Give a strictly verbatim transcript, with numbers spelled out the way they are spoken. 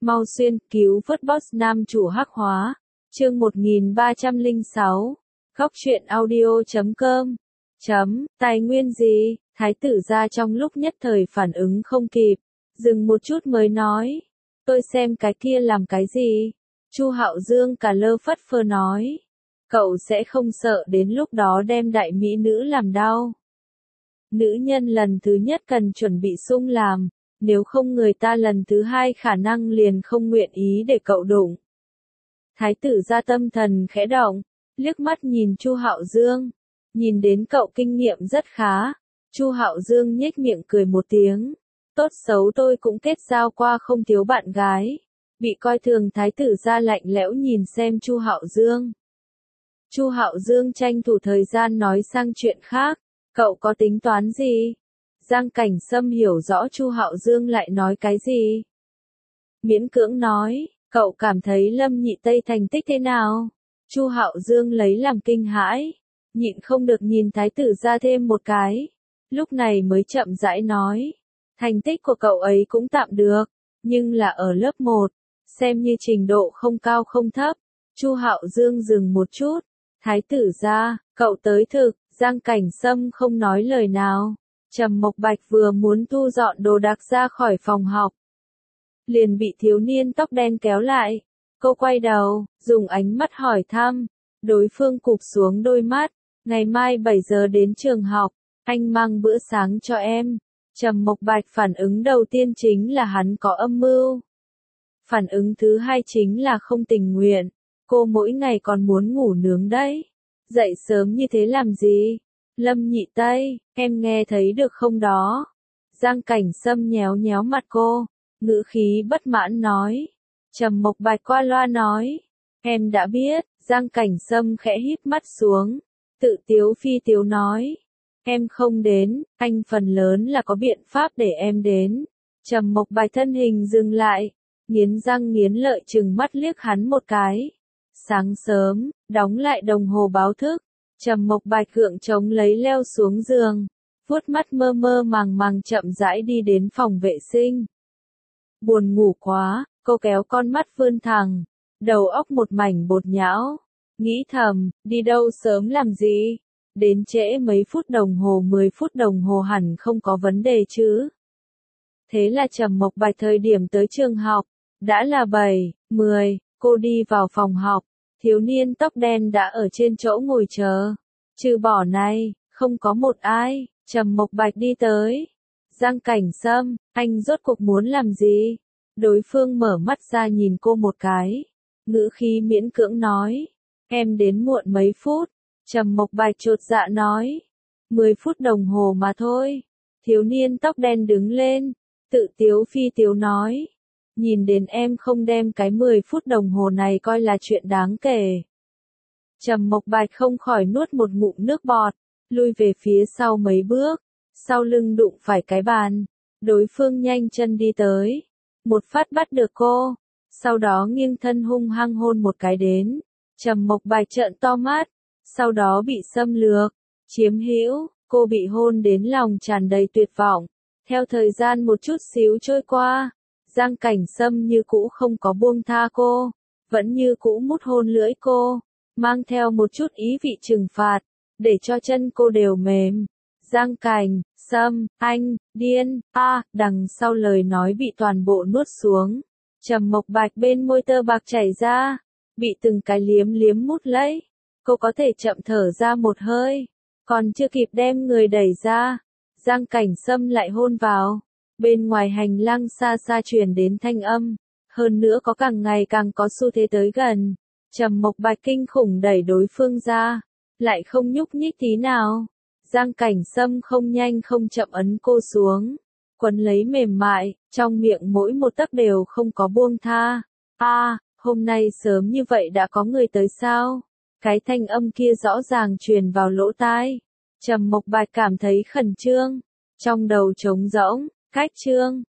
Mau xuyên, cứu vớt boss nam chủ hắc hóa. Chương một nghìn ba trăm lẻ sáu. Góc truyện audio chấm com. Chấm, tài nguyên gì? Thái tử gia trong lúc nhất thời phản ứng không kịp, dừng một chút mới nói, tôi xem cái kia làm cái gì? Chu Hạo Dương cả lơ phất phơ nói, cậu sẽ không sợ đến lúc đó đem đại mỹ nữ làm đau. Nữ nhân lần thứ nhất cần chuẩn bị sung làm, nếu không người ta lần thứ hai khả năng liền không nguyện ý để cậu đụng. Thái tử gia tâm thần khẽ động, liếc mắt nhìn Chu Hạo Dương, nhìn đến cậu kinh nghiệm rất khá. Chu Hạo Dương nhếch miệng cười một tiếng, tốt xấu tôi cũng kết giao qua không thiếu bạn gái. Bị coi thường thái tử gia lạnh lẽo nhìn xem Chu Hạo Dương. Chu Hạo Dương tranh thủ thời gian nói sang chuyện khác, cậu có tính toán gì? Giang Cảnh Sâm hiểu rõ Chu Hạo Dương lại nói cái gì. Miễn cưỡng nói, cậu cảm thấy Lâm Nhị Tây thành tích thế nào? Chu Hạo Dương lấy làm kinh hãi, nhịn không được nhìn thái tử gia thêm một cái. Lúc này mới chậm rãi nói, thành tích của cậu ấy cũng tạm được, nhưng là ở lớp một, xem như trình độ không cao không thấp. Chu Hạo Dương dừng một chút, thái tử gia, cậu tới thực. Giang Cảnh Sâm không nói lời nào. Trầm Mộc Bạch vừa muốn thu dọn đồ đạc ra khỏi phòng học, liền bị thiếu niên tóc đen kéo lại. Cô quay đầu, dùng ánh mắt hỏi thăm. Đối phương cụp xuống đôi mắt, ngày mai bảy giờ đến trường học, anh mang bữa sáng cho em. Trầm Mộc Bạch phản ứng đầu tiên chính là hắn có âm mưu. Phản ứng thứ hai chính là không tình nguyện. Cô mỗi ngày còn muốn ngủ nướng đấy. Dậy sớm như thế làm gì? Lâm Nhị Tây, em nghe thấy được không đó? Giang Cảnh Sâm nhéo nhéo mặt cô, ngữ khí bất mãn nói. Trầm Mộc Bạch qua loa nói, em đã biết. Giang Cảnh Sâm khẽ híp mắt xuống, tự tiếu phi tiếu nói, em không đến, anh phần lớn là có biện pháp để em đến. Trầm Mộc Bạch thân hình dừng lại, nghiến răng nghiến lợi trừng mắt liếc hắn một cái. Sáng sớm, đóng lại đồng hồ báo thức, Trầm Mộc Bạch gượng chống lấy leo xuống giường, vuốt mắt mơ mơ màng màng chậm rãi đi đến phòng vệ sinh. Buồn ngủ quá, cô kéo con mắt vươn thẳng, đầu óc một mảnh bột nhão, nghĩ thầm, đi đâu sớm làm gì, đến trễ mấy phút đồng hồ mười phút đồng hồ hẳn không có vấn đề chứ. Thế là Trầm Mộc Bạch thời điểm tới trường học, đã là bảy, mười, cô đi vào phòng học. Thiếu niên tóc đen đã ở trên chỗ ngồi chờ. Trừ bỏ này, không có một ai. Trầm Mộc Bạch đi tới. Giang Cảnh Sâm, anh rốt cuộc muốn làm gì? Đối phương mở mắt ra nhìn cô một cái. Ngữ khí miễn cưỡng nói. Em đến muộn mấy phút. Trầm Mộc Bạch chột dạ nói. Mười phút đồng hồ mà thôi. Thiếu niên tóc đen đứng lên. Tự tiếu phi tiếu nói. Nhìn đến em không đem cái mười phút đồng hồ này coi là chuyện đáng kể. Trầm Mộc Bạch không khỏi nuốt một ngụm nước bọt, lui về phía sau mấy bước, sau lưng đụng phải cái bàn. Đối phương nhanh chân đi tới, một phát bắt được cô, sau đó nghiêng thân hung hăng hôn một cái đến. Trầm Mộc Bạch trợn to mắt, sau đó bị xâm lược, chiếm hữu, cô bị hôn đến lòng tràn đầy tuyệt vọng. Theo thời gian một chút xíu trôi qua, Giang Cảnh Sâm như cũ không có buông tha cô, vẫn như cũ mút hôn lưỡi cô, mang theo một chút ý vị trừng phạt, để cho chân cô đều mềm. Giang Cảnh Sâm, anh, điên, a, à, đằng sau lời nói bị toàn bộ nuốt xuống. Trầm Mộc Bạch bên môi tơ bạc chảy ra, bị từng cái liếm liếm mút lấy. Cô có thể chậm thở ra một hơi, còn chưa kịp đem người đẩy ra, Giang Cảnh Sâm lại hôn vào. Bên ngoài hành lang xa xa truyền đến thanh âm, hơn nữa có càng ngày càng có xu thế tới gần. Trầm Mộc Bạch kinh khủng đẩy đối phương ra, lại không nhúc nhích tí nào. Giang Cảnh Sâm không nhanh không chậm ấn cô xuống, quấn lấy mềm mại, trong miệng mỗi một tấc đều không có buông tha. A, à, hôm nay sớm như vậy đã có người tới sao? Cái thanh âm kia rõ ràng truyền vào lỗ tai. Trầm Mộc Bạch cảm thấy khẩn trương, trong đầu trống rỗng. Cách chương